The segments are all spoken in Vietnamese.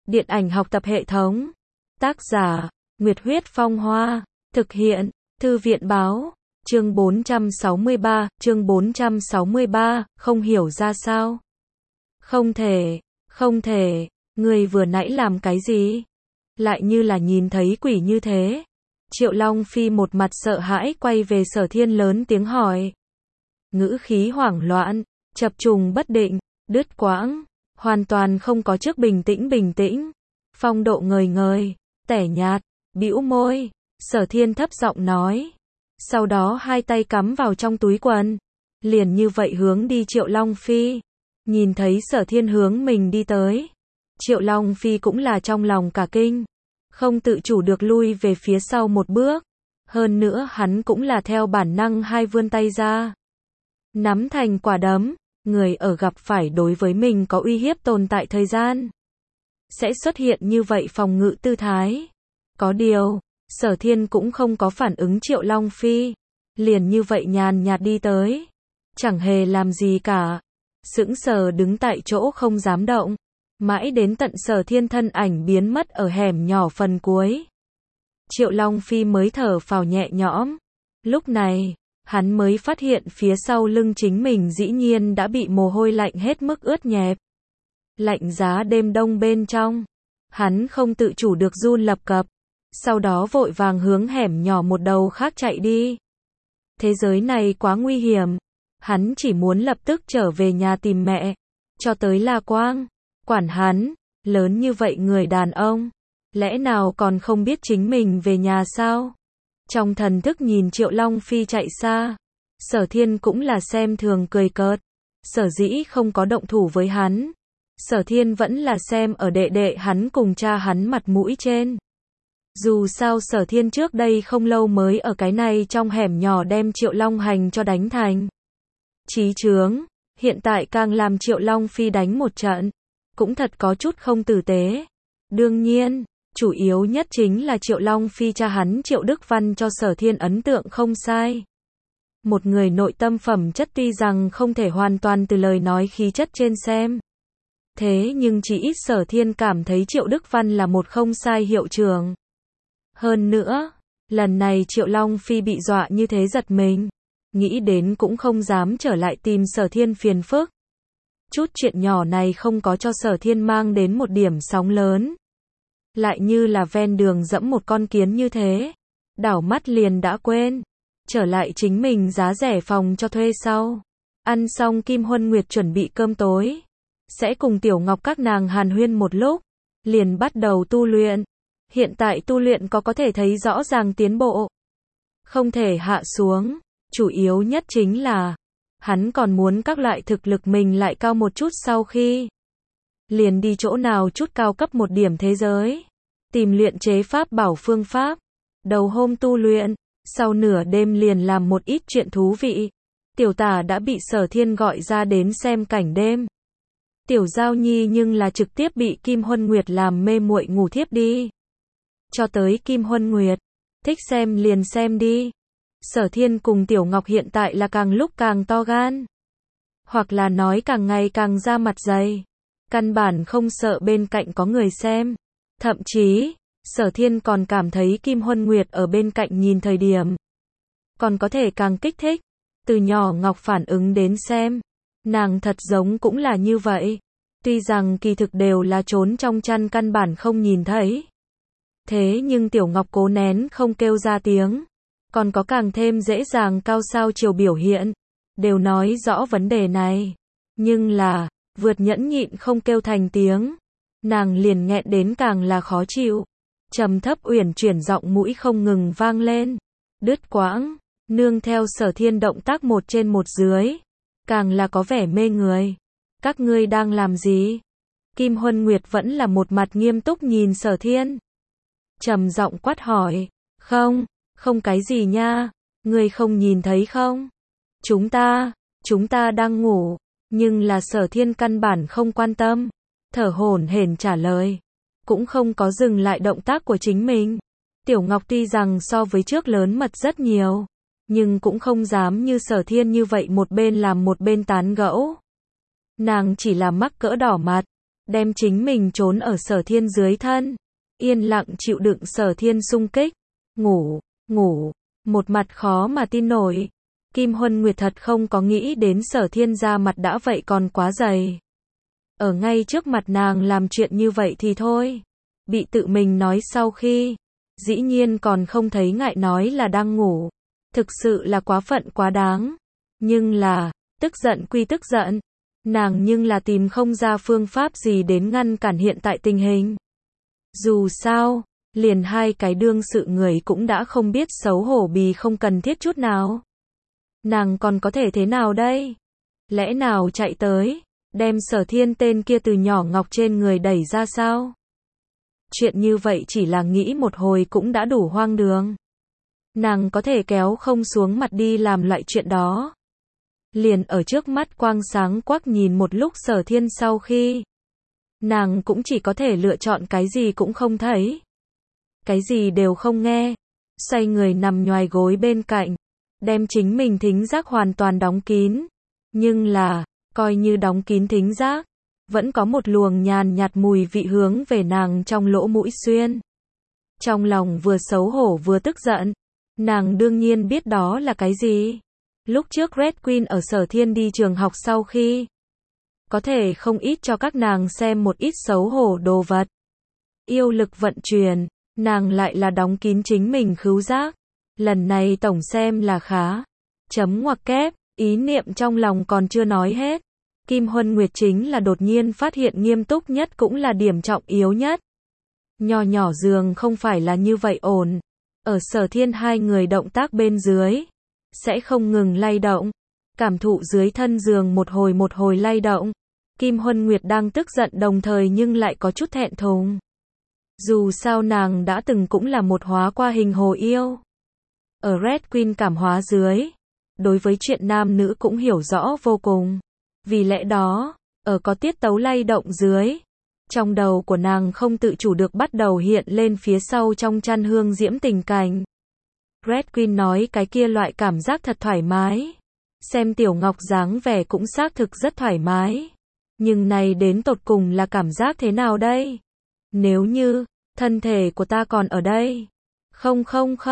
Điện ảnh học tập hệ thống. Tác giả, Nguyệt Huyết Phong Hoa. Thực hiện, Thư viện Báo. Chương 463, không hiểu ra sao. Không thể, người vừa nãy làm cái gì? Lại như là nhìn thấy quỷ như thế. Triệu Long Phi một mặt sợ hãi quay về Sở Thiên lớn tiếng hỏi. Ngữ khí hoảng loạn, chập trùng bất định, đứt quãng, hoàn toàn không có trước bình tĩnh. Phong độ ngời ngời, tẻ nhạt, bĩu môi, Sở Thiên thấp giọng nói. Sau đó hai tay cắm vào trong túi quần, liền như vậy hướng đi Triệu Long Phi. Nhìn thấy Sở Thiên hướng mình đi tới, Triệu Long Phi cũng là trong lòng cả kinh, không tự chủ được lui về phía sau một bước. Hơn nữa hắn cũng là theo bản năng hai vươn tay ra, nắm thành quả đấm. Người ở gặp phải đối với mình có uy hiếp tồn tại thời gian, sẽ xuất hiện như vậy phòng ngự tư thái. Có điều, Sở Thiên cũng không có phản ứng Triệu Long Phi, liền như vậy nhàn nhạt đi tới, chẳng hề làm gì cả, sững sờ đứng tại chỗ không dám động, mãi đến tận Sở Thiên thân ảnh biến mất ở hẻm nhỏ phần cuối. Triệu Long Phi mới thở phào nhẹ nhõm, lúc này, hắn mới phát hiện phía sau lưng chính mình dĩ nhiên đã bị mồ hôi lạnh hết mức ướt nhẹp. Lạnh giá đêm đông bên trong, hắn không tự chủ được run lập cập, sau đó vội vàng hướng hẻm nhỏ một đầu khác chạy đi. Thế giới này quá nguy hiểm, hắn chỉ muốn lập tức trở về nhà tìm mẹ, cho tới La Quang, quản hắn, lớn như vậy người đàn ông, lẽ nào còn không biết chính mình về nhà sao? Trong thần thức nhìn Triệu Long Phi chạy xa, Sở Thiên cũng là xem thường cười cợt, sở dĩ không có động thủ với hắn. Sở Thiên vẫn là xem ở đệ đệ hắn cùng cha hắn mặt mũi trên. Dù sao Sở Thiên trước đây không lâu mới ở cái này trong hẻm nhỏ đem Triệu Long Hành cho đánh thành chí chướng, hiện tại càng làm Triệu Long Phi đánh một trận, cũng thật có chút không tử tế. Đương nhiên, chủ yếu nhất chính là Triệu Long Phi cha hắn Triệu Đức Văn cho Sở Thiên ấn tượng không sai. Một người nội tâm phẩm chất tuy rằng không thể hoàn toàn từ lời nói khí chất trên xem. Thế nhưng chỉ ít Sở Thiên cảm thấy Triệu Đức Văn là một không sai hiệu trưởng. Hơn nữa, lần này Triệu Long Phi bị dọa như thế giật mình, nghĩ đến cũng không dám trở lại tìm Sở Thiên phiền phức. Chút chuyện nhỏ này không có cho Sở Thiên mang đến một điểm sóng lớn. Lại như là ven đường dẫm một con kiến như thế, đảo mắt liền đã quên, trở lại chính mình giá rẻ phòng cho thuê sau. Ăn xong Kim Huân Nguyệt chuẩn bị cơm tối, sẽ cùng Tiểu Ngọc các nàng hàn huyên một lúc, liền bắt đầu tu luyện. Hiện tại tu luyện có thể thấy rõ ràng tiến bộ, không thể hạ xuống, chủ yếu nhất chính là, hắn còn muốn các loại thực lực mình lại cao một chút sau khi liền đi chỗ nào chút cao cấp một điểm thế giới, tìm luyện chế pháp bảo phương pháp. Đầu hôm tu luyện, sau nửa đêm liền làm một ít chuyện thú vị. Tiểu Tả đã bị Sở Thiên gọi ra đến xem cảnh đêm. Tiểu Giao Nhi nhưng là trực tiếp bị Kim Huân Nguyệt làm mê muội ngủ thiếp đi. Cho tới Kim Huân Nguyệt, thích xem liền xem đi. Sở Thiên cùng Tiểu Ngọc hiện tại là càng lúc càng to gan, hoặc là nói càng ngày càng ra mặt dày, căn bản không sợ bên cạnh có người xem. Thậm chí, Sở Thiên còn cảm thấy Kim Huân Nguyệt ở bên cạnh nhìn thời điểm, còn có thể càng kích thích. Từ nhỏ Ngọc phản ứng đến xem, nàng thật giống cũng là như vậy. Tuy rằng kỳ thực đều là trốn trong chăn căn bản không nhìn thấy. Thế nhưng Tiểu Ngọc cố nén không kêu ra tiếng, còn có càng thêm dễ dàng cao sao chiều biểu hiện, đều nói rõ vấn đề này. Nhưng là, vượt nhẫn nhịn không kêu thành tiếng, nàng liền nghẹn đến càng là khó chịu. Trầm thấp uyển chuyển giọng mũi không ngừng vang lên, đứt quãng, nương theo Sở Thiên động tác một trên một dưới, càng là có vẻ mê người. Các ngươi đang làm gì? Kim Huân Nguyệt vẫn là một mặt nghiêm túc nhìn Sở Thiên, trầm giọng quát hỏi. Không cái gì nha, ngươi không nhìn thấy không? Chúng ta đang ngủ. Nhưng là Sở Thiên căn bản không quan tâm, thở hổn hển trả lời, cũng không có dừng lại động tác của chính mình. Tiểu Ngọc tuy rằng so với trước lớn mật rất nhiều, nhưng cũng không dám như Sở Thiên như vậy một bên làm một bên tán gẫu. Nàng chỉ là mắc cỡ đỏ mặt, đem chính mình trốn ở Sở Thiên dưới thân, yên lặng chịu đựng Sở Thiên xung kích, ngủ, một mặt khó mà tin nổi. Kim Huân Nguyệt thật không có nghĩ đến Sở Thiên ra mặt đã vậy còn quá dày. Ở ngay trước mặt nàng làm chuyện như vậy thì thôi. Bị tự mình nói sau khi, dĩ nhiên còn không thấy ngại nói là đang ngủ. Thực sự là quá phận quá đáng. Nhưng là, tức giận quy tức giận. Nàng nhưng là tìm không ra phương pháp gì đến ngăn cản hiện tại tình hình. Dù sao, liền hai cái đương sự người cũng đã không biết xấu hổ bì không cần thiết chút nào. Nàng còn có thể thế nào đây? Lẽ nào chạy tới, đem Sở Thiên tên kia từ nhỏ ngọc trên người đẩy ra sao? Chuyện như vậy chỉ là nghĩ một hồi cũng đã đủ hoang đường. Nàng có thể kéo không xuống mặt đi làm loại chuyện đó. Liền ở trước mắt quang sáng quắc nhìn một lúc Sở Thiên sau khi, nàng cũng chỉ có thể lựa chọn cái gì cũng không thấy, cái gì đều không nghe, xoay người nằm nhoài gối bên cạnh, đem chính mình thính giác hoàn toàn đóng kín. Nhưng là, coi như đóng kín thính giác, vẫn có một luồng nhàn nhạt mùi vị hướng về nàng trong lỗ mũi xuyên. Trong lòng vừa xấu hổ vừa tức giận, nàng đương nhiên biết đó là cái gì. Lúc trước Red Queen ở Sở Thiên đi trường học sau khi, có thể không ít cho các nàng xem một ít xấu hổ đồ vật. Yêu lực vận chuyển, nàng lại là đóng kín chính mình khứu giác. Lần này tổng xem là khá. Chấm ngoặc kép, ý niệm trong lòng còn chưa nói hết. Kim Huân Nguyệt chính là đột nhiên phát hiện nghiêm túc nhất cũng là điểm trọng yếu nhất. Nho nhỏ giường không phải là như vậy ổn. Ở Sở Thiên hai người động tác bên dưới, sẽ không ngừng lay động. Cảm thụ dưới thân giường một hồi lay động. Kim Huân Nguyệt đang tức giận đồng thời nhưng lại có chút thẹn thùng. Dù sao nàng đã từng cũng là một hóa qua hình hồ yêu. Ở Red Queen cảm hóa dưới, đối với chuyện nam nữ cũng hiểu rõ vô cùng. Vì lẽ đó, ở có tiết tấu lay động dưới, trong đầu của nàng không tự chủ được bắt đầu hiện lên phía sau trong chăn hương diễm tình cảnh. Red Queen nói cái kia loại cảm giác thật thoải mái. Xem Tiểu Ngọc dáng vẻ cũng xác thực rất thoải mái. Nhưng này đến tột cùng là cảm giác thế nào đây? Nếu như, thân thể của ta còn ở đây. Không.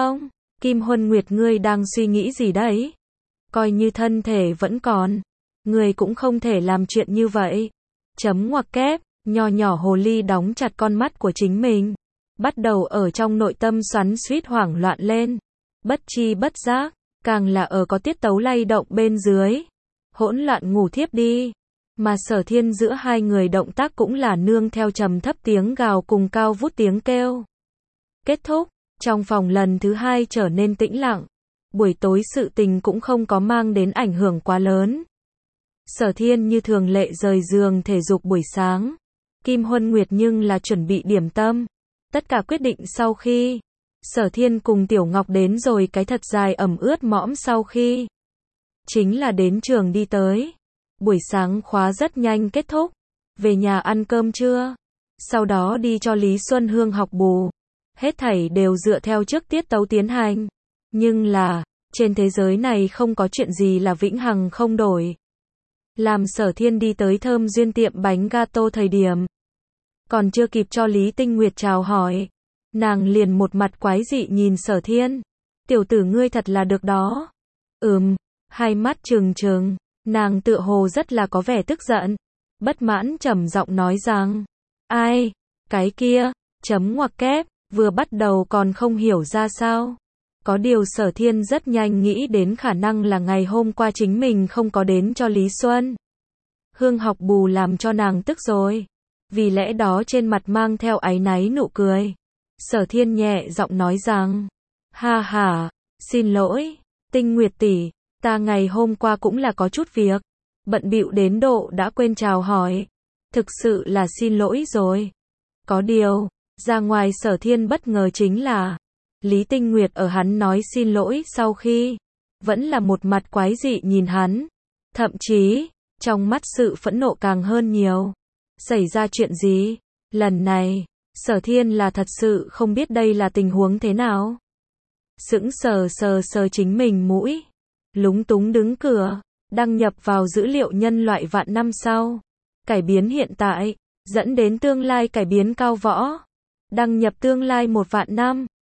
Kim Huân Nguyệt ngươi đang suy nghĩ gì đấy? Coi như thân thể vẫn còn, ngươi cũng không thể làm chuyện như vậy. Chấm ngoặc kép, nho nhỏ hồ ly đóng chặt con mắt của chính mình. Bắt đầu ở trong nội tâm xoắn xuýt hoảng loạn lên. Bất chi bất giác, càng là ở có tiết tấu lay động bên dưới. Hỗn loạn ngủ thiếp đi. Mà Sở Thiên giữa hai người động tác cũng là nương theo trầm thấp tiếng gào cùng cao vút tiếng kêu. Kết thúc, trong phòng lần thứ hai trở nên tĩnh lặng. Buổi tối sự tình cũng không có mang đến ảnh hưởng quá lớn. Sở Thiên như thường lệ rời giường thể dục buổi sáng. Kim Huân Nguyệt nhưng là chuẩn bị điểm tâm. Tất cả quyết định sau khi, Sở Thiên cùng Tiểu Ngọc đến rồi cái thật dài ẩm ướt mõm sau khi. Chính là đến trường đi tới. Buổi sáng khóa rất nhanh kết thúc. Về nhà ăn cơm trưa. Sau đó đi cho Lý Xuân Hương học bù. Hết thảy đều dựa theo trước tiết tấu tiến hành. Nhưng là, trên thế giới này không có chuyện gì là vĩnh hằng không đổi. Làm Sở Thiên đi tới Thơm Duyên tiệm bánh gato thời điểm. Còn chưa kịp cho Lý Tinh Nguyệt chào hỏi. Nàng liền một mặt quái dị nhìn Sở Thiên. Tiểu tử ngươi thật là được đó. Hai mắt trừng trừng. Nàng tựa hồ rất là có vẻ tức giận. Bất mãn trầm giọng nói rằng. Ai? Cái kia? Chấm ngoặc kép. Vừa bắt đầu còn không hiểu ra sao. Có điều Sở Thiên rất nhanh nghĩ đến khả năng là ngày hôm qua chính mình không có đến cho Lý Xuân Hương học bù làm cho nàng tức rồi. Vì lẽ đó trên mặt mang theo áy náy nụ cười. Sở Thiên nhẹ giọng nói rằng. Ha, xin lỗi, Tinh Nguyệt tỷ, ta ngày hôm qua cũng là có chút việc. Bận bịu đến độ đã quên chào hỏi. Thực sự là xin lỗi rồi. Có điều, ra ngoài Sở Thiên bất ngờ chính là Lý Tinh Nguyệt ở hắn nói xin lỗi sau khi, vẫn là một mặt quái dị nhìn hắn. Thậm chí, trong mắt sự phẫn nộ càng hơn nhiều. Xảy ra chuyện gì? Lần này, Sở Thiên là thật sự không biết đây là tình huống thế nào. Sững sờ chính mình mũi. Lúng túng đứng cửa, đăng nhập vào dữ liệu nhân loại vạn năm sau. Cải biến hiện tại, dẫn đến tương lai cải biến cao võ. Đăng nhập tương lai 1 vạn năm.